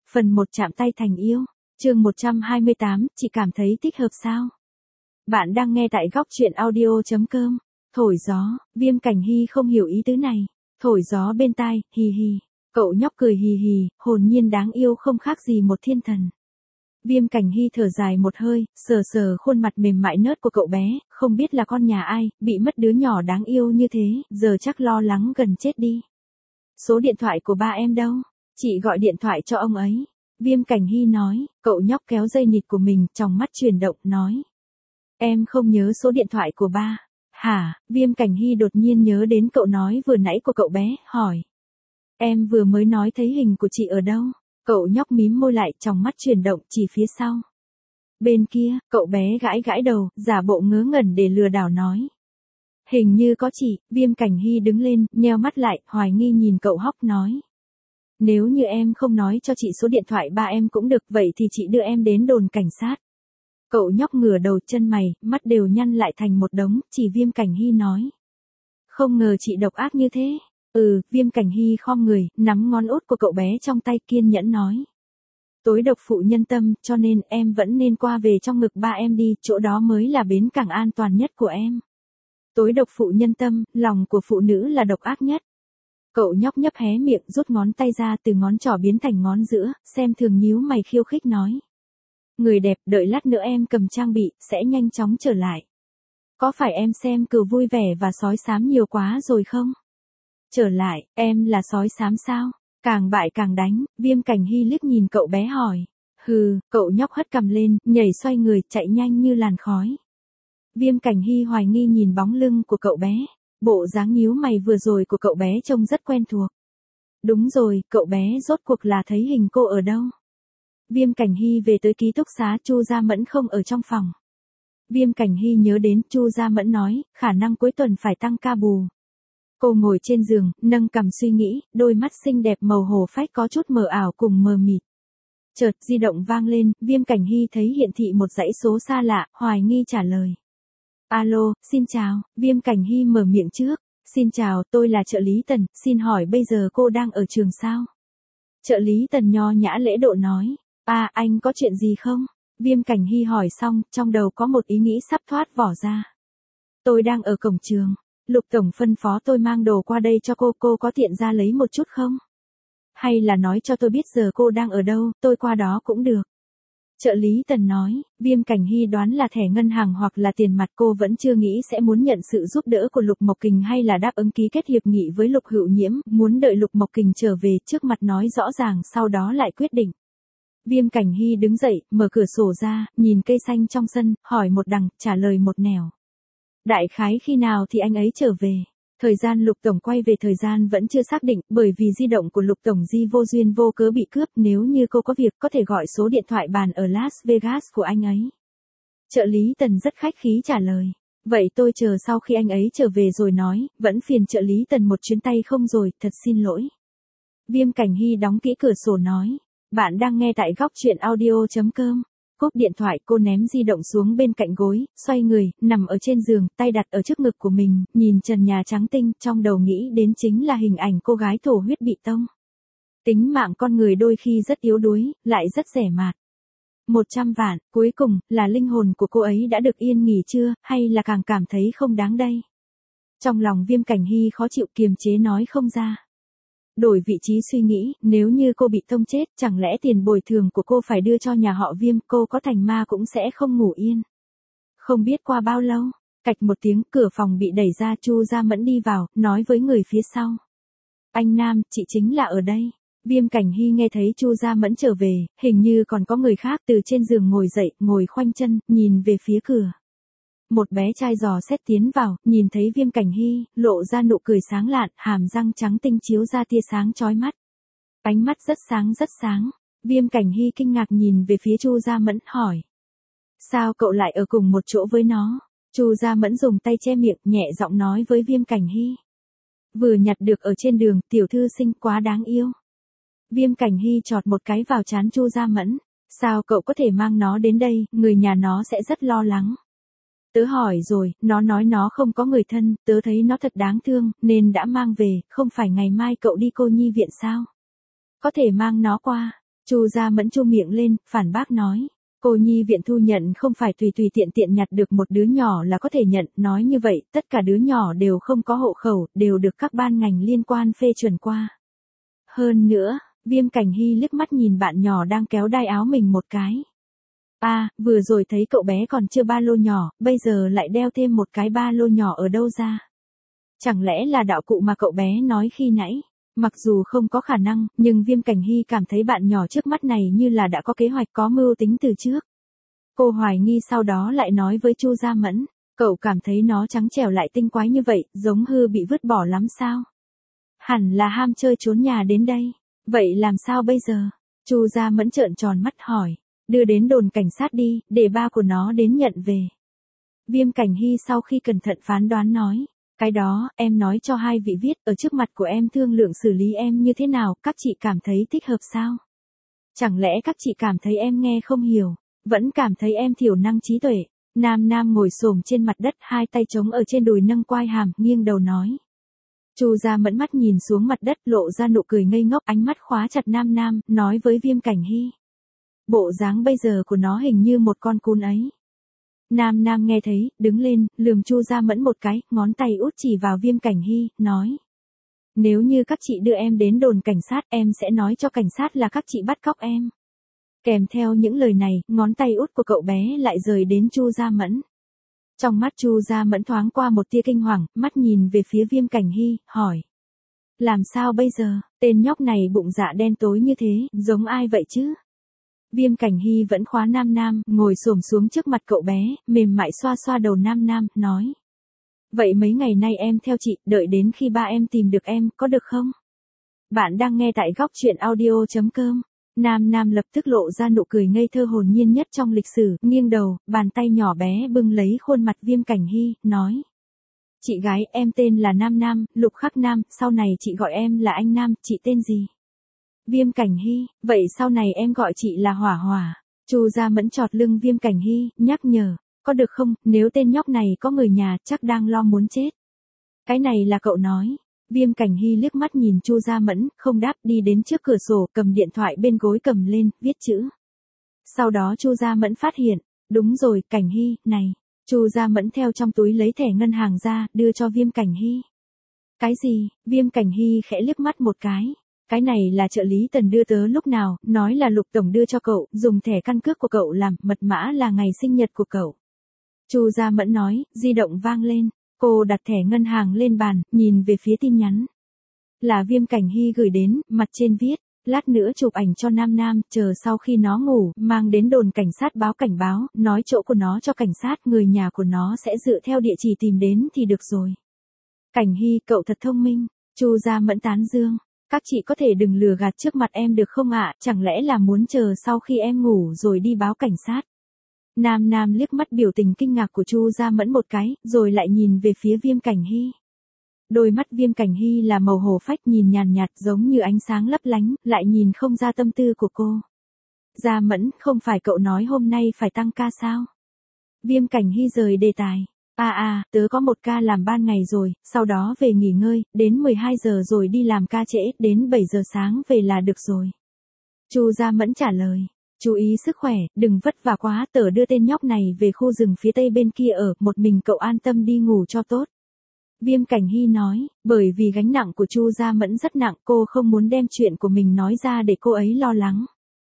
Phần 1 chạm tay thành yêu. Chương 128, chị cảm thấy thích hợp sao? Bạn đang nghe tại góc truyện audio.com. Thổi gió, Viêm Cảnh Hy không hiểu ý tứ này. Thổi gió bên tai, hì hì. Cậu nhóc cười hì hì, hồn nhiên đáng yêu không khác gì một thiên thần. Viêm Cảnh Hy thở dài một hơi, sờ sờ khuôn mặt mềm mại nớt của cậu bé, không biết là con nhà ai, bị mất đứa nhỏ đáng yêu như thế, giờ chắc lo lắng gần chết đi. Số điện thoại của ba em đâu? Chị gọi điện thoại cho ông ấy. Viêm Cảnh Hy nói, cậu nhóc kéo dây nịt của mình, trong mắt chuyển động, nói. Em không nhớ số điện thoại của ba. Hả? Viêm Cảnh Hy đột nhiên nhớ đến cậu nói vừa nãy của cậu bé, hỏi. Em vừa mới nói thấy hình của chị ở đâu? Cậu nhóc mím môi lại, trong mắt chuyển động, chỉ phía sau. Bên kia, cậu bé gãi gãi đầu, giả bộ ngớ ngẩn để lừa đảo nói. Hình như có chị. Viêm Cảnh Hy đứng lên, nheo mắt lại, hoài nghi nhìn cậu hóc nói. Nếu như em không nói cho chị số điện thoại ba em cũng được, vậy thì chị đưa em đến đồn cảnh sát. Cậu nhóc ngửa đầu, chân mày, mắt đều nhăn lại thành một đống, chỉ Viêm Cảnh Hy nói. Không ngờ chị độc ác như thế. Viêm Cảnh Hy khom người, nắm ngón út của cậu bé trong tay, kiên nhẫn nói. Tối độc phụ nhân tâm, cho nên em vẫn nên qua về trong ngực ba em đi, chỗ đó mới là bến cảng an toàn nhất của em. Tối độc phụ nhân tâm, lòng của phụ nữ là độc ác nhất. Cậu nhóc nhấp hé miệng, rút ngón tay ra, từ ngón trỏ biến thành ngón giữa, xem thường nhíu mày khiêu khích nói. Người đẹp, đợi lát nữa em cầm trang bị, sẽ nhanh chóng trở lại. Có phải em xem Cừu Vui Vẻ và Sói Xám nhiều quá rồi không? Trở lại, em là sói xám sao? Càng bại càng đánh. Viêm Cảnh Hy liếc nhìn cậu bé hỏi. Cậu nhóc hất cằm lên, nhảy xoay người, chạy nhanh như làn khói. Viêm Cảnh Hy hoài nghi nhìn bóng lưng của cậu bé. Bộ dáng nhíu mày vừa rồi của cậu bé trông rất quen thuộc. Đúng rồi, cậu bé rốt cuộc là thấy hình cô ở đâu? Viêm Cảnh Hy về tới ký túc xá, Chu Gia Mẫn không ở trong phòng. Viêm Cảnh Hy nhớ đến, Chu Gia Mẫn nói, khả năng cuối tuần phải tăng ca bù. Cô ngồi trên giường, nâng cằm suy nghĩ, đôi mắt xinh đẹp màu hồ phách có chút mờ ảo cùng mờ mịt. Chợt di động vang lên, Viêm Cảnh Hy thấy hiện thị một dãy số xa lạ, hoài nghi trả lời. Alo, xin chào. Viêm Cảnh Hy mở miệng trước. Xin chào, tôi là trợ lý Tần, xin hỏi bây giờ cô đang ở trường sao? Trợ lý Tần nho nhã lễ độ nói. Anh có chuyện gì không? Viêm Cảnh Hy hỏi xong, trong đầu có một ý nghĩ sắp thoát vỏ ra. Tôi đang ở cổng trường. Lục tổng phân phó tôi mang đồ qua đây cho cô có tiện ra lấy một chút không? Hay là nói cho tôi biết giờ cô đang ở đâu, tôi qua đó cũng được. Trợ lý Tần nói, Viêm Cảnh Hy đoán là thẻ ngân hàng hoặc là tiền mặt, cô vẫn chưa nghĩ sẽ muốn nhận sự giúp đỡ của Lục Mộc Kình hay là đáp ứng ký kết hiệp nghị với Lục Hữu Nhiễm, muốn đợi Lục Mộc Kình trở về trước mặt nói rõ ràng, sau đó lại quyết định. Viêm Cảnh Hy đứng dậy, mở cửa sổ ra, nhìn cây xanh trong sân, hỏi một đằng, trả lời một nẻo. Đại khái khi nào thì anh ấy trở về? Thời gian Lục tổng quay về thời gian vẫn chưa xác định, bởi vì di động của Lục tổng Di vô duyên vô cớ bị cướp, nếu như cô có việc có thể gọi số điện thoại bàn ở Las Vegas của anh ấy. Trợ lý Tần rất khách khí trả lời. Vậy tôi chờ sau khi anh ấy trở về rồi nói, vẫn phiền trợ lý Tần một chuyến tay không rồi, thật xin lỗi. Viêm Cảnh Hy đóng kỹ cửa sổ nói. Bạn đang nghe tại góc truyện audio.com. Cúp điện thoại, cô ném di động xuống bên cạnh gối, xoay người, nằm ở trên giường, tay đặt ở trước ngực của mình, nhìn trần nhà trắng tinh, trong đầu nghĩ đến chính là hình ảnh cô gái thổ huyết bị tông. Tính mạng con người đôi khi rất yếu đuối, lại rất rẻ mạt. 100 vạn, cuối cùng, là linh hồn của cô ấy đã được yên nghỉ chưa, hay là càng cảm thấy không đáng đây? Trong lòng Viêm Cảnh Hy khó chịu, kiềm chế nói không ra. Đổi vị trí suy nghĩ, nếu như cô bị tông chết, chẳng lẽ tiền bồi thường của cô phải đưa cho nhà họ Viêm, cô có thành ma cũng sẽ không ngủ yên. Không biết qua bao lâu, cạch một tiếng, cửa phòng bị đẩy ra, Chu Gia Mẫn đi vào, nói với người phía sau. Anh Nam, chị chính là ở đây. Viêm Cảnh Hy nghe thấy Chu Gia Mẫn trở về, hình như còn có người khác, từ trên giường ngồi dậy, ngồi khoanh chân, nhìn về phía cửa. Một bé trai dò xét tiến vào, nhìn thấy Viêm Cảnh Hy, lộ ra nụ cười sáng lạn, hàm răng trắng tinh chiếu ra tia sáng chói mắt. Ánh mắt rất sáng rất sáng. Viêm Cảnh Hy kinh ngạc nhìn về phía Chu Gia Mẫn, hỏi. Sao cậu lại ở cùng một chỗ với nó? Chu Gia Mẫn dùng tay che miệng, nhẹ giọng nói với Viêm Cảnh Hy. Vừa nhặt được ở trên đường, tiểu thư xinh quá đáng yêu. Viêm Cảnh Hy chọt một cái vào trán Chu Gia Mẫn. Sao cậu có thể mang nó đến đây, người nhà nó sẽ rất lo lắng. Tớ hỏi rồi, nó nói nó không có người thân, tớ thấy nó thật đáng thương, nên đã mang về, không phải ngày mai cậu đi cô nhi viện sao? Có thể mang nó qua. Chu Gia Mẫn chu miệng lên, phản bác nói. Cô nhi viện thu nhận không phải tùy tùy tiện tiện nhặt được một đứa nhỏ là có thể nhận, nói như vậy, tất cả đứa nhỏ đều không có hộ khẩu, đều được các ban ngành liên quan phê chuẩn qua. Hơn nữa, Viêm Cảnh Hy liếc mắt nhìn bạn nhỏ đang kéo đai áo mình một cái. Vừa rồi thấy cậu bé còn chưa ba lô nhỏ, bây giờ lại đeo thêm một cái ba lô nhỏ ở đâu ra? Chẳng lẽ là đạo cụ mà cậu bé nói khi nãy? Mặc dù không có khả năng, nhưng Viêm Cảnh Hy cảm thấy bạn nhỏ trước mắt này như là đã có kế hoạch có mưu tính từ trước. Cô hoài nghi sau đó lại nói với Chu Gia Mẫn, cậu cảm thấy nó trắng trẻo lại tinh quái như vậy, giống hư bị vứt bỏ lắm sao? Hẳn là ham chơi trốn nhà đến đây. Vậy làm sao bây giờ? Chu Gia Mẫn trợn tròn mắt hỏi. Đưa đến đồn cảnh sát đi, để ba của nó đến nhận về. Viêm Cảnh Hy sau khi cẩn thận phán đoán nói. Cái đó, em nói cho hai vị viết, ở trước mặt của em thương lượng xử lý em như thế nào, các chị cảm thấy thích hợp sao? Chẳng lẽ các chị cảm thấy em nghe không hiểu, vẫn cảm thấy em thiểu năng trí tuệ? Nam Nam ngồi xổm trên mặt đất, hai tay chống ở trên đùi nâng quai hàm, nghiêng đầu nói. Chu Gia Mẫn mắt nhìn xuống mặt đất, lộ ra nụ cười ngây ngốc, ánh mắt khóa chặt Nam Nam, nói với Viêm Cảnh Hy. Bộ dáng bây giờ của nó hình như một con cún ấy. Nam Nam nghe thấy, đứng lên, lườm Chu Gia Mẫn một cái, ngón tay út chỉ vào Viêm Cảnh Hy, nói. Nếu như các chị đưa em đến đồn cảnh sát, em sẽ nói cho cảnh sát là các chị bắt cóc em. Kèm theo những lời này, ngón tay út của cậu bé lại rời đến Chu Gia Mẫn. Trong mắt Chu Gia Mẫn thoáng qua một tia kinh hoàng, mắt nhìn về phía Viêm Cảnh Hy, hỏi. Làm sao bây giờ, tên nhóc này bụng dạ đen tối như thế, giống ai vậy chứ? Viêm Cảnh Hy vẫn khóa Nam Nam, ngồi xổm xuống trước mặt cậu bé, mềm mại xoa xoa đầu Nam Nam, nói. Vậy mấy ngày nay em theo chị, đợi đến khi ba em tìm được em, có được không? Bạn đang nghe tại góc truyện audio.com. Nam Nam lập tức lộ ra nụ cười ngây thơ hồn nhiên nhất trong lịch sử, nghiêng đầu, bàn tay nhỏ bé bưng lấy khuôn mặt Viêm Cảnh Hy, nói. Chị gái, em tên là Nam Nam, Lục Khắc Nam, sau này chị gọi em là anh Nam, chị tên gì? Viêm Cảnh Hy, vậy sau này em gọi chị là Hỏa Hỏa. Chu Gia Mẫn chọt lưng Viêm Cảnh Hy, nhắc nhở, có được không, nếu tên nhóc này có người nhà chắc đang lo muốn chết. Cái này là cậu nói. Viêm Cảnh Hy liếc mắt nhìn Chu Gia Mẫn, không đáp, đi đến trước cửa sổ, cầm điện thoại bên gối cầm lên, viết chữ. Sau đó Chu Gia Mẫn phát hiện, đúng rồi, Cảnh Hy, này. Chu Gia Mẫn theo trong túi lấy thẻ ngân hàng ra, đưa cho Viêm Cảnh Hy. Cái gì? Viêm Cảnh Hy khẽ liếc mắt một cái. Cái này là trợ lý Tần đưa tớ lúc nào, nói là Lục Tổng đưa cho cậu, dùng thẻ căn cước của cậu làm, mật mã là ngày sinh nhật của cậu. Chu Gia Mẫn nói, di động vang lên, cô đặt thẻ ngân hàng lên bàn, nhìn về phía tin nhắn. Là Viêm Cảnh Hy gửi đến, mặt trên viết, lát nữa chụp ảnh cho Nam Nam, chờ sau khi nó ngủ, mang đến đồn cảnh sát báo cảnh báo, nói chỗ của nó cho cảnh sát, người nhà của nó sẽ dựa theo địa chỉ tìm đến thì được rồi. Cảnh Hy, cậu thật thông minh. Chu Gia Mẫn tán dương. Các chị có thể đừng lừa gạt trước mặt em được không ạ, chẳng lẽ là muốn chờ sau khi em ngủ rồi đi báo cảnh sát. Nam Nam liếc mắt biểu tình kinh ngạc của Chu Gia Mẫn một cái, rồi lại nhìn về phía Viêm Cảnh Hy. Đôi mắt Viêm Cảnh Hy là màu hổ phách, nhìn nhàn nhạt giống như ánh sáng lấp lánh, lại nhìn không ra tâm tư của cô. Gia Mẫn, không phải cậu nói hôm nay phải tăng ca sao? Viêm Cảnh Hy rời đề tài. Tớ có một ca làm ban ngày rồi, sau đó về nghỉ ngơi, đến 12 giờ rồi đi làm ca trễ, đến 7 giờ sáng về là được rồi. Chu Gia Mẫn trả lời. Chú ý sức khỏe, đừng vất vả quá, tớ đưa tên nhóc này về khu rừng phía tây bên kia ở, một mình cậu an tâm đi ngủ cho tốt. Viêm Cảnh Hy nói, bởi vì gánh nặng của Chu Gia Mẫn rất nặng, cô không muốn đem chuyện của mình nói ra để cô ấy lo lắng.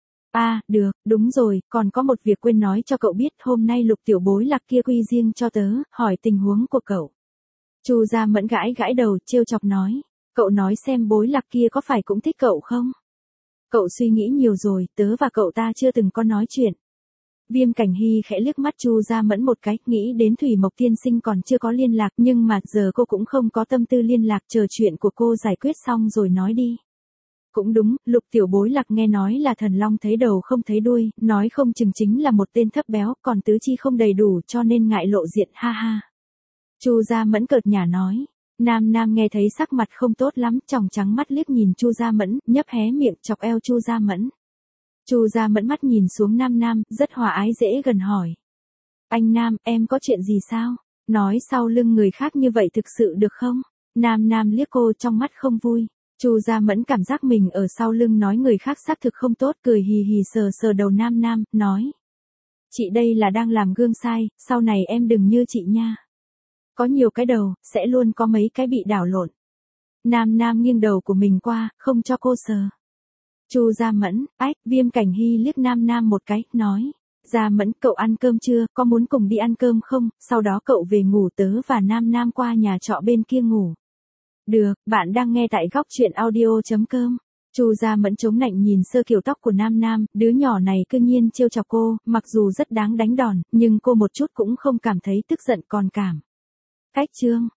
Được, đúng rồi, còn có một việc quên nói cho cậu biết, hôm nay Lục tiểu bối lạc kia quy riêng cho tớ, hỏi tình huống của cậu. Chu Gia Mẫn gãi gãi đầu, trêu chọc nói, cậu nói xem bối lạc kia có phải cũng thích cậu không? Cậu suy nghĩ nhiều rồi, tớ và cậu ta chưa từng có nói chuyện. Viêm Cảnh Hy khẽ liếc mắt Chu Gia Mẫn một cái, nghĩ đến Thủy Mộc tiên sinh còn chưa có liên lạc, nhưng mà giờ cô cũng không có tâm tư liên lạc, chờ chuyện của cô giải quyết xong rồi nói đi. Cũng đúng, Lục tiểu bối lạc nghe nói là thần long thấy đầu không thấy đuôi, nói không chừng chính là một tên thấp béo, còn tứ chi không đầy đủ cho nên ngại lộ diện, ha ha. Chu Gia Mẫn cợt nhả nói. Nam Nam nghe thấy sắc mặt không tốt lắm, tròng trắng mắt liếc nhìn Chu Gia Mẫn, nhấp hé miệng chọc eo Chu Gia Mẫn. Chu Gia Mẫn mắt nhìn xuống Nam Nam, rất hòa ái dễ gần hỏi. Anh Nam, em có chuyện gì sao? Nói sau lưng người khác như vậy thực sự được không? Nam Nam liếc cô trong mắt không vui. Chu Gia Mẫn cảm giác mình ở sau lưng nói người khác xác thực không tốt, cười hì hì sờ sờ đầu Nam Nam, nói. Chị đây là đang làm gương sai, sau này em đừng như chị nha. Có nhiều cái đầu, sẽ luôn có mấy cái bị đảo lộn. Nam Nam nghiêng đầu của mình qua, không cho cô sờ. Chu Gia Mẫn, ách, Viêm Cảnh Hy liếc Nam Nam một cái, nói. Gia Mẫn, cậu ăn cơm chưa, có muốn cùng đi ăn cơm không, sau đó cậu về ngủ, tớ và Nam Nam qua nhà trọ bên kia ngủ. Được, bạn đang nghe tại góc chuyện audio.com. Chu Gia Mẫn chống nạnh nhìn sơ kiểu tóc của Nam Nam, đứa nhỏ này cư nhiên trêu chọc cô, mặc dù rất đáng đánh đòn, nhưng cô một chút cũng không cảm thấy tức giận còn cảm. Cách chương.